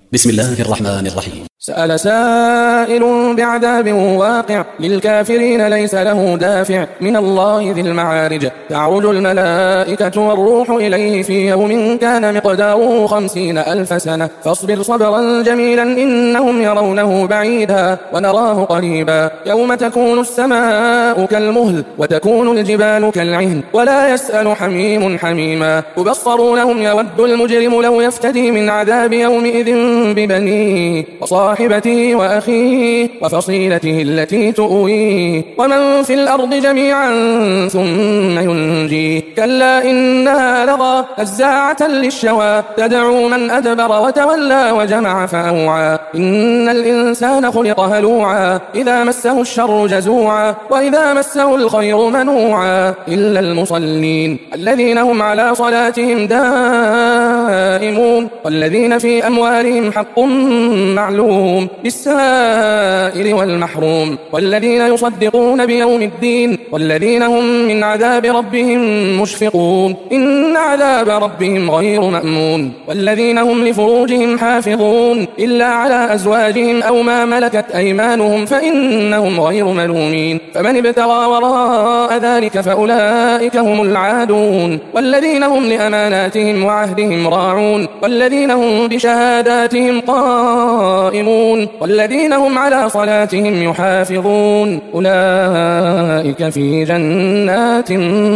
بسم الله الرحمن الرحيم. سأل سائل بعذاب واقع للكافرين ليس له دافع من الله ذي المعارج. تعرج الملائكة والروح إليه في يوم كان مقداره 50,000 سنة فاصبر صبرا جميلا إنهم يرونه بعيدا ونراه قريبا. يوم تكون السماء كالمهل وتكون الجبال كالعهن ولا يسأل حميم حميما. يبصرونهم يود المجرم لو يفتدي من عذاب يومئذ ببنيه وصاحبته وأخيه وفصيلته التي تؤويه ومن في الأرض جميعا ثم ينجيه. كلا إنها لظى نزاعة للشوى تدعو من أدبر وتولى وجمع فأوعى. إن الإنسان خلق هلوعا إذا مسه الشر جزوعا وإذا مسه الخير منوعا إلا المصلين الذين هم على صلاتهم دائمون والذين في أموالهم حق معلوم للسائل والمحروم والذين يصدقون بيوم الدين والذين هم من عذاب ربهم مشفقون إن عذاب ربهم غير مأمون. والذين هم لفروجهم حافظون إلا على أزواجهم أو ما ملكت أيمانهم فإنهم غير ملومين. فمن ابتغى وراء ذلك فأولئك هم العادون. والذين هم لأماناتهم وعهدهم راعون والذين هم بشهاداتهم قائمون والذين هم على صلاتهم يحافظون أولئك في جنات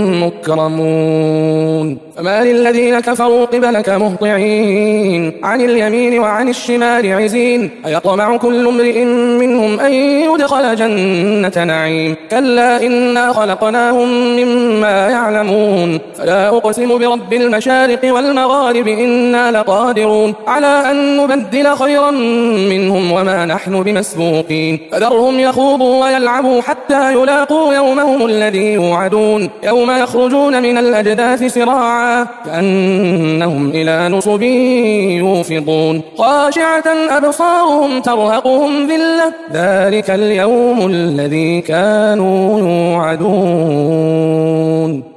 مكرمون. فما للذين كفروا قبلك مهطعين عن اليمين وعن الشمال عزين أيطمع كل امرئ منهم أن يدخل جنة نعيم كلا إنا خلقناهم مما يعلمون. فلا أقسم برب المشارق والمغارب إنا لقادرون على أن نبدل خيرا منهم وما نحن بمسبوقين. فذرهم يخوضوا ويلعبوا حتى يلاقوا يومهم الذي يوعدون يوم يخرجون من الأجداث سراعا كأنهم إلى نصب يوفضون خاشعة أبصارهم ترهقهم ذلة ذلك اليوم الذي كانوا يوعدون.